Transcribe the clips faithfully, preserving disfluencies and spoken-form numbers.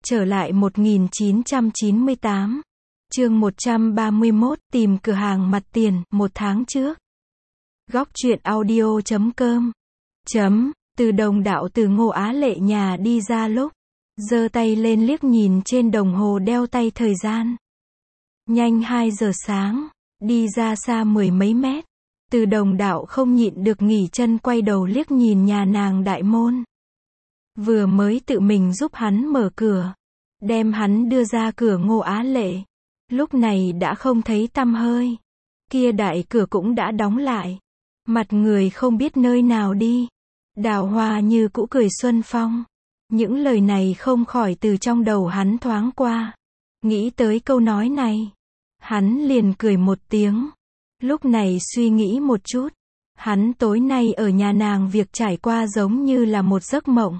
Trở lại một nghìn chín trăm chín mươi tám. Chương một trăm ba mươi mốt, tìm cửa hàng mặt tiền, một tháng trước. Góc truyện audio chấm com. Chấm, Từ Đồng đạo từ Ngô Á Lệ nhà đi ra lúc, giơ tay lên liếc nhìn trên đồng hồ đeo tay thời gian. Nhanh hai giờ sáng, đi ra xa mười mấy mét. Từ Đồng đạo không nhịn được nghỉ chân quay đầu liếc nhìn nhà nàng đại môn. Vừa mới tự mình giúp hắn mở cửa, đem hắn đưa ra cửa Ngô Á Lệ, lúc này đã không thấy tăm hơi. Kia đại cửa cũng đã đóng lại. Mặt người không biết nơi nào đi. Đào Hoa như cũ cười xuân phong. Những lời này không khỏi từ trong đầu hắn thoáng qua. Nghĩ tới câu nói này, hắn liền cười một tiếng. Lúc này suy nghĩ một chút, hắn tối nay ở nhà nàng việc trải qua giống như là một giấc mộng.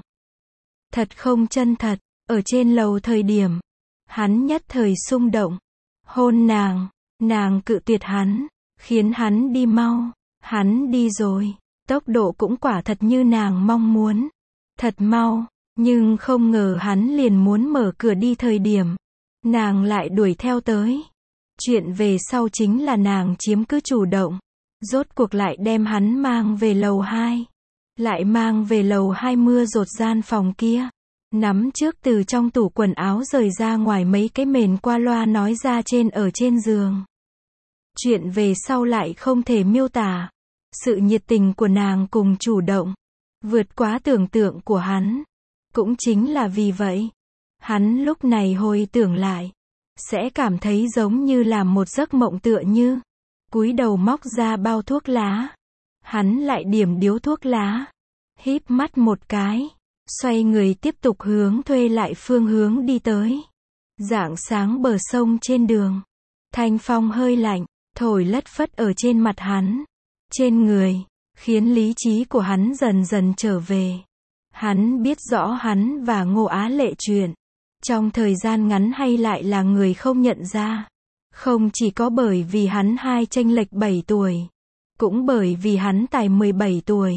Thật không chân thật. Ở trên lầu thời điểm, hắn nhất thời xung động, hôn nàng, nàng cự tuyệt hắn, khiến hắn đi mau. Hắn đi rồi, tốc độ cũng quả thật như nàng mong muốn, thật mau, nhưng không ngờ hắn liền muốn mở cửa đi thời điểm, nàng lại đuổi theo tới. Chuyện về sau chính là nàng chiếm cứ chủ động, rốt cuộc lại đem hắn mang về lầu hai, lại mang về lầu hai mưa rột gian phòng kia. Nắm trước từ trong tủ quần áo rời ra ngoài mấy cái mền qua loa nói ra trên ở trên giường. Chuyện về sau lại không thể miêu tả. Sự nhiệt tình của nàng cùng chủ động, vượt quá tưởng tượng của hắn. Cũng chính là vì vậy, hắn lúc này hồi tưởng lại, sẽ cảm thấy giống như là một giấc mộng tựa như. Cúi đầu móc ra bao thuốc lá. Hắn lại điểm điếu thuốc lá. Híp mắt một cái. Xoay người tiếp tục hướng thuê lại phương hướng đi tới. Rạng sáng bờ sông trên đường. Thanh phong hơi lạnh, thổi lất phất ở trên mặt hắn, trên người, khiến lý trí của hắn dần dần trở về. Hắn biết rõ hắn và Ngô Á Lệ chuyện. Trong thời gian ngắn hay lại là người không nhận ra. Không chỉ có bởi vì hắn hai chênh lệch bảy tuổi. Cũng bởi vì hắn tài mười bảy tuổi.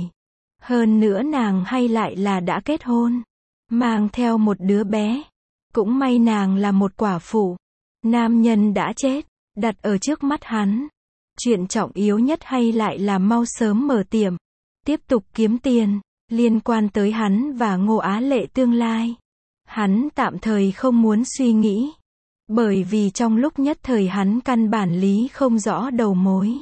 Hơn nữa nàng hay lại là đã kết hôn, mang theo một đứa bé. Cũng may nàng là một quả phụ. Nam nhân đã chết, đặt ở trước mắt hắn. Chuyện trọng yếu nhất hay lại là mau sớm mở tiệm, tiếp tục kiếm tiền, liên quan tới hắn và Ngô Á Lệ tương lai. Hắn tạm thời không muốn suy nghĩ, bởi vì trong lúc nhất thời hắn căn bản lý không rõ đầu mối.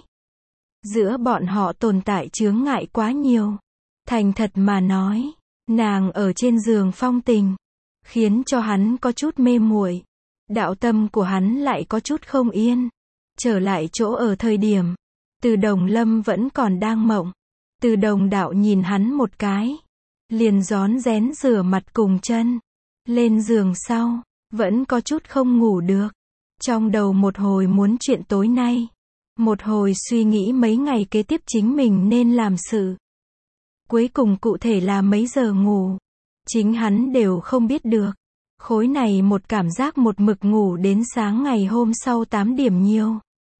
Giữa bọn họ tồn tại chướng ngại quá nhiều. Thành thật mà nói, nàng ở trên giường phong tình, khiến cho hắn có chút mê muội. Đạo tâm của hắn lại có chút không yên. Trở lại chỗ ở thời điểm, Từ Đồng Lâm vẫn còn đang mộng. Từ Đồng đạo nhìn hắn một cái, liền rón rén rửa mặt cùng chân. Lên giường sau, vẫn có chút không ngủ được. Trong đầu một hồi muốn chuyện tối nay, một hồi suy nghĩ mấy ngày kế tiếp chính mình nên làm sự. Cuối cùng cụ thể là mấy giờ ngủ, chính hắn đều không biết được. Khối này một cảm giác một mực ngủ đến sáng ngày hôm sau tám điểm nhiều.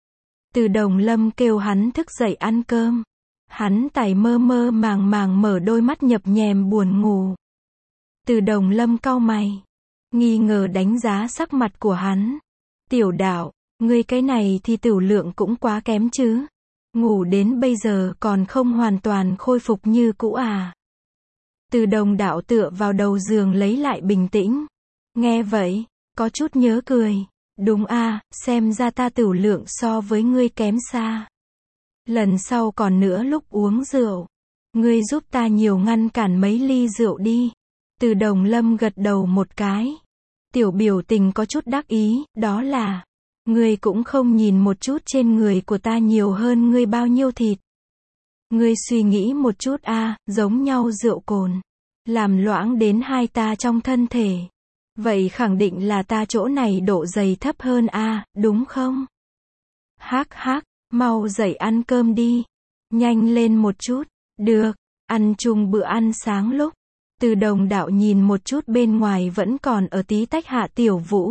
Từ Đồng Lâm kêu hắn thức dậy ăn cơm. Hắn tài mơ mơ màng màng mở đôi mắt nhập nhèm buồn ngủ. Từ Đồng Lâm cau mày, nghi ngờ đánh giá sắc mặt của hắn. Tiểu đạo, ngươi cái này thì tửu lượng cũng quá kém chứ. Ngủ đến bây giờ còn không hoàn toàn khôi phục như cũ à. Từ Đồng đạo tựa vào đầu giường lấy lại bình tĩnh. Nghe vậy, có chút nhớ cười. Đúng à, xem ra ta tửu lượng so với ngươi kém xa. Lần sau còn nữa lúc uống rượu, ngươi giúp ta nhiều ngăn cản mấy ly rượu đi. Từ Đồng Lâm gật đầu một cái. Tiểu biểu tình có chút đắc ý, đó là, ngươi cũng không nhìn một chút trên người của ta nhiều hơn ngươi bao nhiêu thịt. Ngươi suy nghĩ một chút a, à, giống nhau rượu cồn, làm loãng đến hai ta trong thân thể. Vậy khẳng định là ta chỗ này độ dày thấp hơn a, à, đúng không? Hắc hắc, mau dậy ăn cơm đi. Nhanh lên một chút. Được, ăn chung bữa ăn sáng lúc. Từ Đồng đạo nhìn một chút bên ngoài vẫn còn ở tí tách Hạ Tiểu Vũ.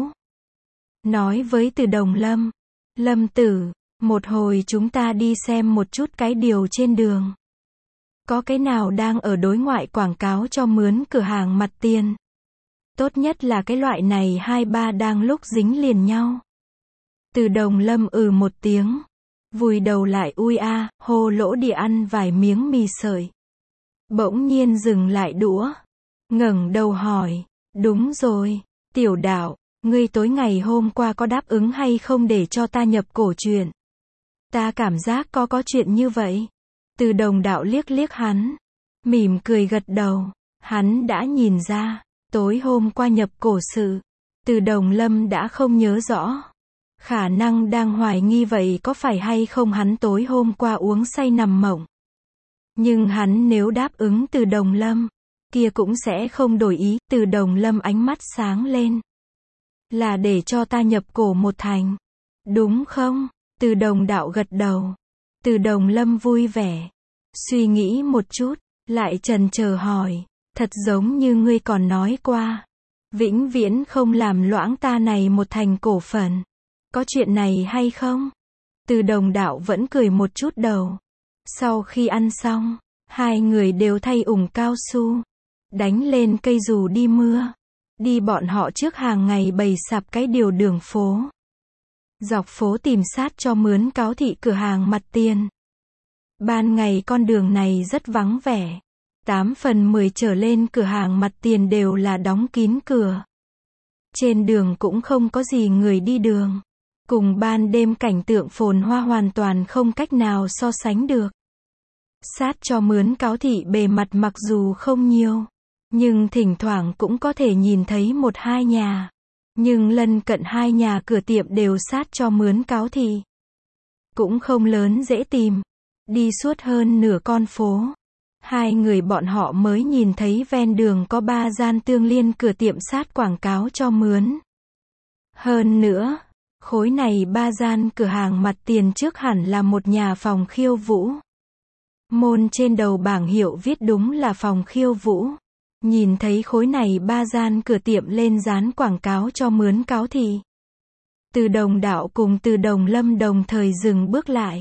Nói với Từ Đồng Lâm. Lâm tử, một hồi chúng ta đi xem một chút cái điều trên đường. Có cái nào đang ở đối ngoại quảng cáo cho mướn cửa hàng mặt tiền. Tốt nhất là cái loại này hai ba đang lúc dính liền nhau. Từ Đồng Lâm ừ một tiếng. Vùi đầu lại ui a, hô lỗ địa ăn vài miếng mì sợi. Bỗng nhiên dừng lại đũa. Ngẩng đầu hỏi. Đúng rồi, Tiểu Đạo, ngươi tối ngày hôm qua có đáp ứng hay không để cho ta nhập cổ truyện? Ta cảm giác có có chuyện như vậy. Từ Đồng Đạo liếc liếc hắn. Mỉm cười gật đầu. Hắn đã nhìn ra. Tối hôm qua nhập cổ sự. Từ Đồng Lâm đã không nhớ rõ. Khả năng đang hoài nghi vậy có phải hay không hắn tối hôm qua uống say nằm mộng. Nhưng hắn nếu đáp ứng Từ Đồng Lâm, kia cũng sẽ không đổi ý. Từ Đồng Lâm ánh mắt sáng lên. Là để cho ta nhập cổ một thành. Đúng không? Từ Đồng Đạo gật đầu. Từ Đồng Lâm vui vẻ. Suy nghĩ một chút, lại chần chờ hỏi. Thật giống như ngươi còn nói qua. Vĩnh viễn không làm loãng ta này một thành cổ phần. Có chuyện này hay không? Từ Đồng Đạo vẫn cười một chút đầu. Sau khi ăn xong, hai người đều thay ủng cao su. Đánh lên cây dù đi mưa. Đi bọn họ trước hàng ngày bày sạp cái điều đường phố. Dọc phố tìm sát cho mướn cáo thị cửa hàng mặt tiền. Ban ngày con đường này rất vắng vẻ. Tám phần mười trở lên cửa hàng mặt tiền đều là đóng kín cửa. Trên đường cũng không có gì người đi đường. Cùng ban đêm cảnh tượng phồn hoa hoàn toàn không cách nào so sánh được. Sát cho mướn cáo thị bề mặt mặc dù không nhiều, nhưng thỉnh thoảng cũng có thể nhìn thấy một hai nhà. Nhưng lân cận hai nhà cửa tiệm đều sát cho mướn cáo thị. Cũng không lớn dễ tìm. Đi suốt hơn nửa con phố. Hai người bọn họ mới nhìn thấy ven đường có ba gian tương liên cửa tiệm sát quảng cáo cho mướn. Hơn nữa, khối này ba gian cửa hàng mặt tiền trước hẳn là một nhà phòng khiêu vũ. Môn trên đầu bảng hiệu viết đúng là phòng khiêu vũ. Nhìn thấy khối này ba gian cửa tiệm lên dán quảng cáo cho mướn cáo thị. Từ Đồng Đạo cùng Từ Đồng Lâm đồng thời dừng bước lại.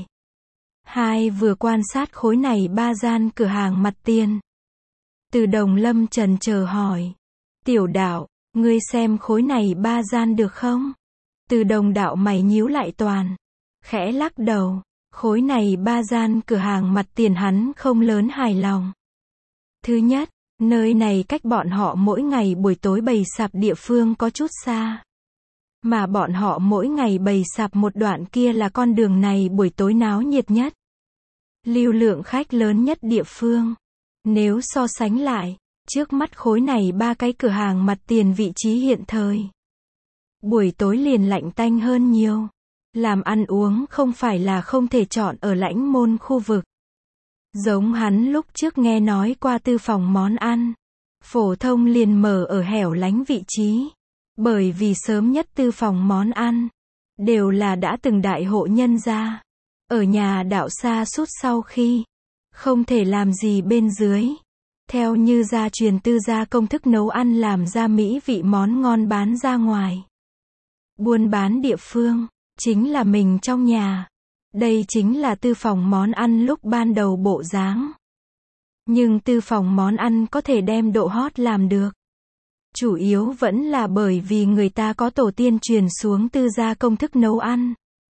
Hai vừa quan sát khối này ba gian cửa hàng mặt tiền. Từ Đồng Lâm chần chờ hỏi. Tiểu Đạo, ngươi xem khối này ba gian được không? Từ Đồng Đạo mày nhíu lại toàn. Khẽ lắc đầu. Khối này ba gian cửa hàng mặt tiền hắn không lớn hài lòng. Thứ nhất, nơi này cách bọn họ mỗi ngày buổi tối bày sạp địa phương có chút xa. Mà bọn họ mỗi ngày bày sạp một đoạn kia là con đường này buổi tối náo nhiệt nhất. Lưu lượng khách lớn nhất địa phương. Nếu so sánh lại, trước mắt khối này ba cái cửa hàng mặt tiền vị trí hiện thời. Buổi tối liền lạnh tanh hơn nhiều. Làm ăn uống không phải là không thể chọn ở lãnh môn khu vực. Giống hắn lúc trước nghe nói qua tư phòng món ăn. Phổ thông liền mở ở hẻo lánh vị trí. Bởi vì sớm nhất tư phòng món ăn. Đều là đã từng đại hộ nhân gia. Ở nhà đạo xa suốt sau khi. Không thể làm gì bên dưới. Theo như gia truyền tư gia công thức nấu ăn làm ra mỹ vị món ngon bán ra ngoài. Buôn bán địa phương. Chính là mình trong nhà. Đây chính là tư phòng món ăn lúc ban đầu bộ dáng. Nhưng tư phòng món ăn có thể đem độ hot làm được. Chủ yếu vẫn là bởi vì người ta có tổ tiên truyền xuống tư gia công thức nấu ăn.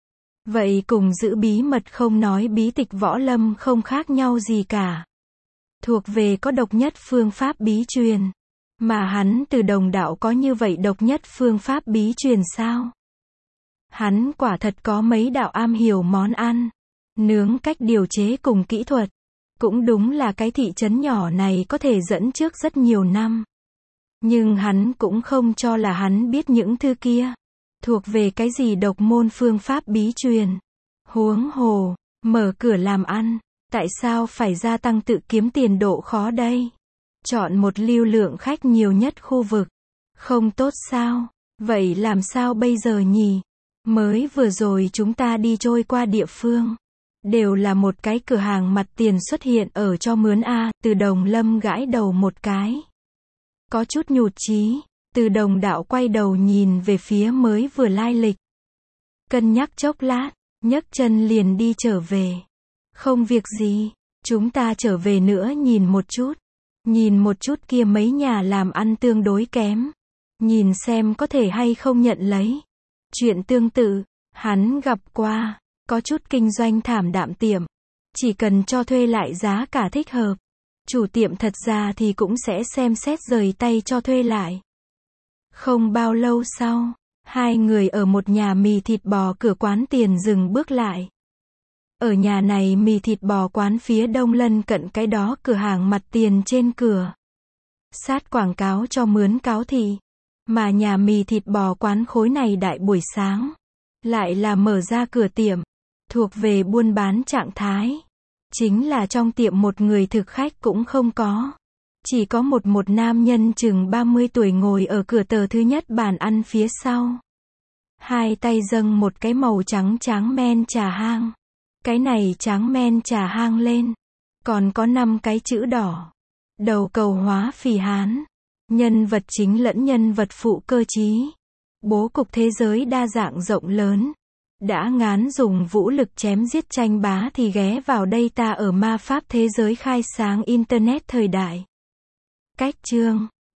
Vậy cùng giữ bí mật không nói bí tịch võ lâm không khác nhau gì cả. Thuộc về có độc nhất phương pháp bí truyền. Mà hắn Từ Đồng Đạo có như vậy độc nhất phương pháp bí truyền sao? Hắn quả thật có mấy đạo am hiểu món ăn, nướng cách điều chế cùng kỹ thuật. Cũng đúng là cái thị trấn nhỏ này có thể dẫn trước rất nhiều năm. Nhưng hắn cũng không cho là hắn biết những thứ kia. Thuộc về cái gì độc môn phương pháp bí truyền. Huống hồ, mở cửa làm ăn, tại sao phải gia tăng tự kiếm tiền độ khó đây? Chọn một lưu lượng khách nhiều nhất khu vực. Không tốt sao? Vậy làm sao bây giờ nhỉ? Mới vừa rồi chúng ta đi trôi qua địa phương. Đều là một cái cửa hàng mặt tiền xuất hiện ở cho mướn A. Từ Đồng Lâm gãi đầu một cái. Có chút nhụt chí. Từ Đồng Đạo quay đầu nhìn về phía mới vừa lai lịch. Cân nhắc chốc lát, nhấc chân liền đi trở về. Không việc gì, chúng ta trở về nữa nhìn một chút. Nhìn một chút kia mấy nhà làm ăn tương đối kém. nhìn xem có thể hay không nhận lấy. Chuyện tương tự, hắn gặp qua, có chút kinh doanh thảm đạm tiệm. Chỉ cần cho thuê lại giá cả thích hợp. Chủ tiệm thật ra thì cũng sẽ xem xét rời tay cho thuê lại. Không bao lâu sau, hai người ở một nhà mì thịt bò cửa quán tiền dừng bước lại. Ở nhà này mì thịt bò quán phía đông lân cận cái đó cửa hàng mặt tiền trên cửa. Sát quảng cáo cho mướn cáo thị. Mà nhà mì thịt bò quán khối này đại buổi sáng. Lại là mở ra cửa tiệm. Thuộc về buôn bán trạng thái. Chính là trong tiệm một người thực khách cũng không có. Chỉ có một một nam nhân chừng ba mươi tuổi ngồi ở cửa tờ thứ nhất bàn ăn phía sau. Hai tay dâng một cái màu trắng tráng men trà hang. Cái này tráng men trà hang lên. Còn có năm cái chữ đỏ. Đầu cầu hóa phì Hán. Nhân vật chính lẫn nhân vật phụ cơ trí. Bố cục thế giới đa dạng rộng lớn. Đã ngán dùng vũ lực chém giết tranh bá thì ghé vào đây ta ở ma pháp thế giới khai sáng Internet thời đại. Cách chương